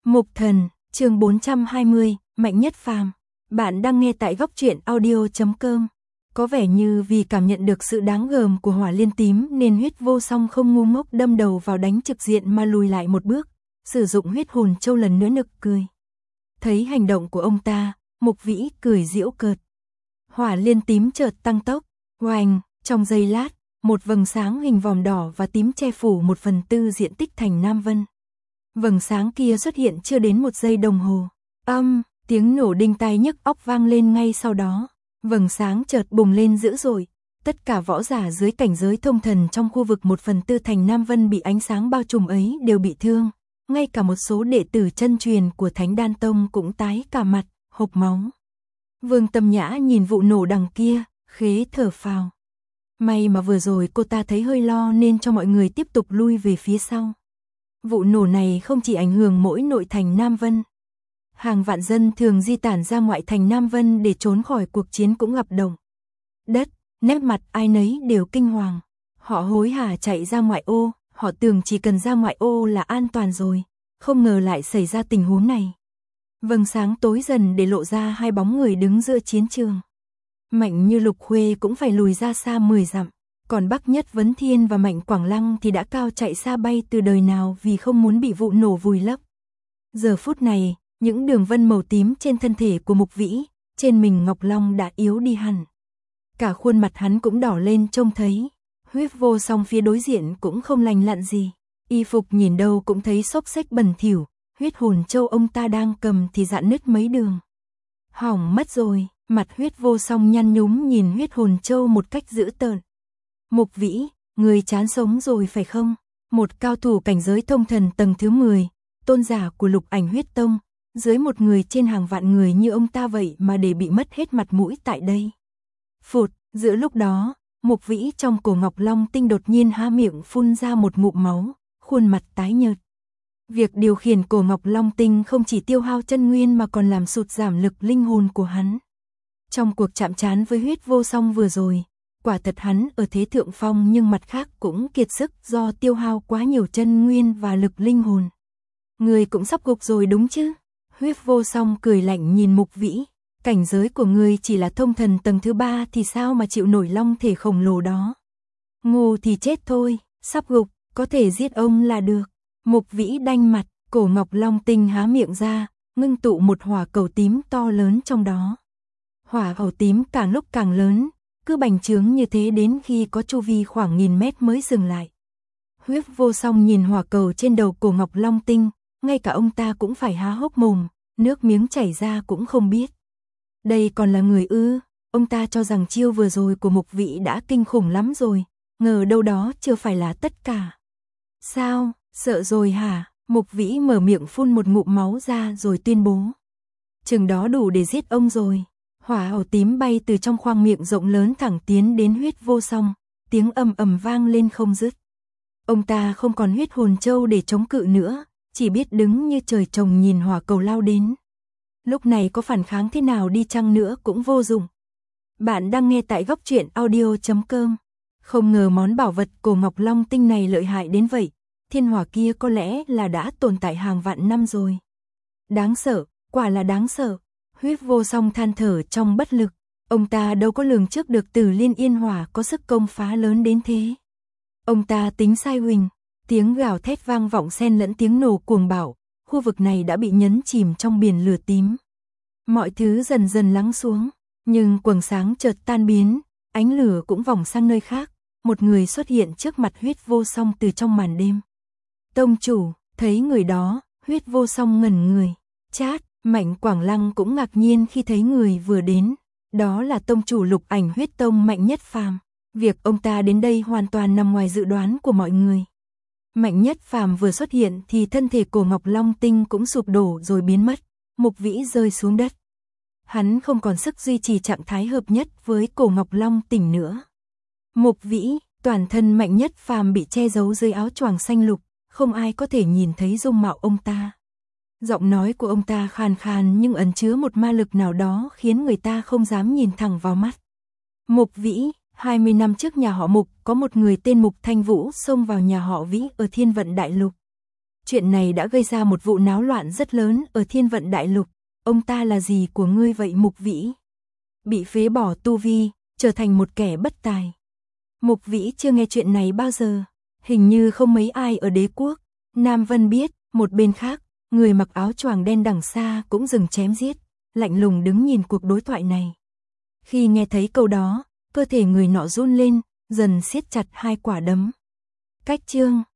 Mục Thần, chương 420, Mạnh Nhất Phàm. Bạn đang nghe tại góc truyện audio.com. Có vẻ như vì cảm nhận được sự đáng gờm của Hỏa Liên Tím nên Huyết Vô Song không ngu ngốc đâm đầu vào đánh trực diện mà lùi lại một bước, sử dụng huyết hồn châu lần nữa nực cười. Thấy hành động của ông ta, Mục Vĩ cười giễu cợt. Hỏa Liên Tím chợt tăng tốc, oành, trong giây lát, một vầng sáng hình vòm đỏ và tím che phủ 1/4 diện tích thành Nam Vân. Vầng sáng kia xuất hiện chưa đến 1 giây đồng hồ. Tiếng nổ đinh tai nhức óc vang lên ngay sau đó. Vầng sáng chợt bùng lên dữ dội. Tất cả võ giả dưới cảnh giới thông thần trong khu vực 1/4 thành Nam Vân bị ánh sáng bao trùm ấy đều bị thương. Ngay cả một số đệ tử chân truyền của Thánh Đan Tông cũng tái cả mặt, hộc máu. Vương Tâm Nhã nhìn vụ nổ đằng kia, khế thở phào. May mà vừa rồi cô ta thấy hơi lo nên cho mọi người tiếp tục lui về phía sau. Vụ nổ này không chỉ ảnh hưởng mỗi nội thành Nam Vân. Hàng vạn dân thường di tản ra ngoại thành Nam Vân để trốn khỏi cuộc chiến cũng gặp động đất, nét mặt ai nấy đều kinh hoàng. Họ hối hả chạy ra ngoại ô, họ tưởng chỉ cần ra ngoại ô là an toàn rồi, không ngờ lại xảy ra tình huống này. Vầng sáng tối dần để lộ ra hai bóng người đứng giữa chiến trường. Mạnh Như Lục Khuê cũng phải lùi ra xa 10 dặm. Còn Bắc Nhất Vấn Thiên và Mạnh Quảng Lăng thì đã cao chạy xa bay từ đời nào vì không muốn bị vụ nổ vùi lấp. Giờ phút này, những đường vân màu tím trên thân thể của Mục Vĩ, trên mình Ngọc Long đã yếu đi hẳn. Cả khuôn mặt hắn cũng đỏ lên trông thấy. Huyết Vô Song phía đối diện cũng không lành lặn gì. Y phục nhìn đâu cũng thấy xốc xếch bẩn thỉu, huyết hồn châu ông ta đang cầm thì rạn nứt mấy đường. Hỏng mất rồi, mặt Huyết Vô Song nhăn nhúm nhìn huyết hồn châu một cách dữ tợn. Mục Vĩ, người chán sống rồi phải không? Một cao thủ cảnh giới thông thần tầng thứ 10, tôn giả của Lục Ảnh Huyết Tông, dưới một người trên hàng vạn người như ông ta vậy mà để bị mất hết mặt mũi tại đây. Phụt, giữa lúc đó, Mục Vĩ trong cổ Ngọc Long Tinh đột nhiên há miệng phun ra một ngụm máu, khuôn mặt tái nhợt. Việc điều khiển cổ Ngọc Long Tinh không chỉ tiêu hao chân nguyên mà còn làm sụt giảm lực linh hồn của hắn. Trong cuộc chạm trán với Huyết Vô Song vừa rồi, quả thật hắn ở thế thượng phong nhưng mặt khác cũng kiệt sức do tiêu hao quá nhiều chân nguyên và lực linh hồn. Người cũng sắp gục rồi đúng chứ? Huyết Vô Song cười lạnh nhìn Mục Vĩ, cảnh giới của người chỉ là thông thần tầng thứ 3 thì sao mà chịu nổi long thể khổng lồ đó. Ngu thì chết thôi, sắp gục, có thể giết ông là được. Mục Vĩ đanh mặt, cổ Ngọc Long Tinh há miệng ra, ngưng tụ một hỏa cầu tím to lớn trong đó. Hỏa cầu tím càng lúc càng lớn, cứ bành trướng như thế đến khi có chu vi khoảng 1000 mét mới dừng lại. Huyết Vô Song nhìn hỏa cầu trên đầu cổ Ngọc Long Tinh, ngay cả ông ta cũng phải há hốc mồm, nước miếng chảy ra cũng không biết. Đây còn là người ư? Ông ta cho rằng chiêu vừa rồi của Mục Vĩ đã kinh khủng lắm rồi, ngờ đâu đó chưa phải là tất cả. Sao, sợ rồi hả? Mục Vĩ mở miệng phun một ngụm máu ra rồi tuyên bố. Chừng đó đủ để giết ông rồi. Hỏa cầu tím bay từ trong khoang miệng rộng lớn thẳng tiến đến Huyết Vô Song, tiếng ầm ầm vang lên không dứt. Ông ta không còn huyết hồn châu để chống cự nữa, chỉ biết đứng như trời trồng nhìn hỏa cầu lao đến. Lúc này có phản kháng thế nào đi chăng nữa cũng vô dụng. Bạn đang nghe tại góc truyện audio.com. Không ngờ món bảo vật cổ Ngọc Long Tinh này lợi hại đến vậy, thiên hỏa kia có lẽ là đã tồn tại hàng vạn năm rồi. Đáng sợ, quả là đáng sợ. Huyết Vô Song than thở trong bất lực, ông ta đâu có lường trước được Tử Liên Yên Hỏa có sức công phá lớn đến thế. Ông ta tính sai huỳnh, tiếng gào thét vang vọng xen lẫn tiếng nổ cuồng bạo, khu vực này đã bị nhấn chìm trong biển lửa tím. Mọi thứ dần dần lắng xuống, nhưng quầng sáng chợt tan biến, ánh lửa cũng vòng sang nơi khác, một người xuất hiện trước mặt Huyết Vô Song từ trong màn đêm. Tông chủ, thấy người đó, Huyết Vô Song ngẩn người, chát. Mạnh Quảng Lăng cũng ngạc nhiên khi thấy người vừa đến, đó là tông chủ Lục Ảnh Huyết Tông Mạnh Nhất Phàm. Việc ông ta đến đây hoàn toàn nằm ngoài dự đoán của mọi người. Mạnh Nhất Phàm vừa xuất hiện thì thân thể cổ Ngọc Long Tinh cũng sụp đổ rồi biến mất, Mục Vĩ rơi xuống đất. Hắn không còn sức duy trì trạng thái hợp nhất với cổ Ngọc Long Tinh nữa. Mục Vĩ, toàn thân Mạnh Nhất Phàm bị che giấu dưới áo choàng xanh lục, không ai có thể nhìn thấy dung mạo ông ta. Giọng nói của ông ta khàn khàn nhưng ẩn chứa một ma lực nào đó khiến người ta không dám nhìn thẳng vào mắt. Mục Vĩ, 20 năm trước nhà họ Mục có một người tên Mục Thanh Vũ xông vào nhà họ Vĩ ở Thiên Vận Đại Lục. Chuyện này đã gây ra một vụ náo loạn rất lớn ở Thiên Vận Đại Lục. Ông ta là gì của ngươi vậy Mục Vĩ? Bị phế bỏ tu vi, trở thành một kẻ bất tài. Mục Vĩ chưa nghe chuyện này bao giờ. Hình như không mấy ai ở đế quốc. Nam Vân biết, một bên khác, người mặc áo choàng đen đằng xa cũng dừng chém giết, lạnh lùng đứng nhìn cuộc đối thoại này. Khi nghe thấy câu đó, cơ thể người nọ run lên, dần siết chặt hai quả đấm. Cách chương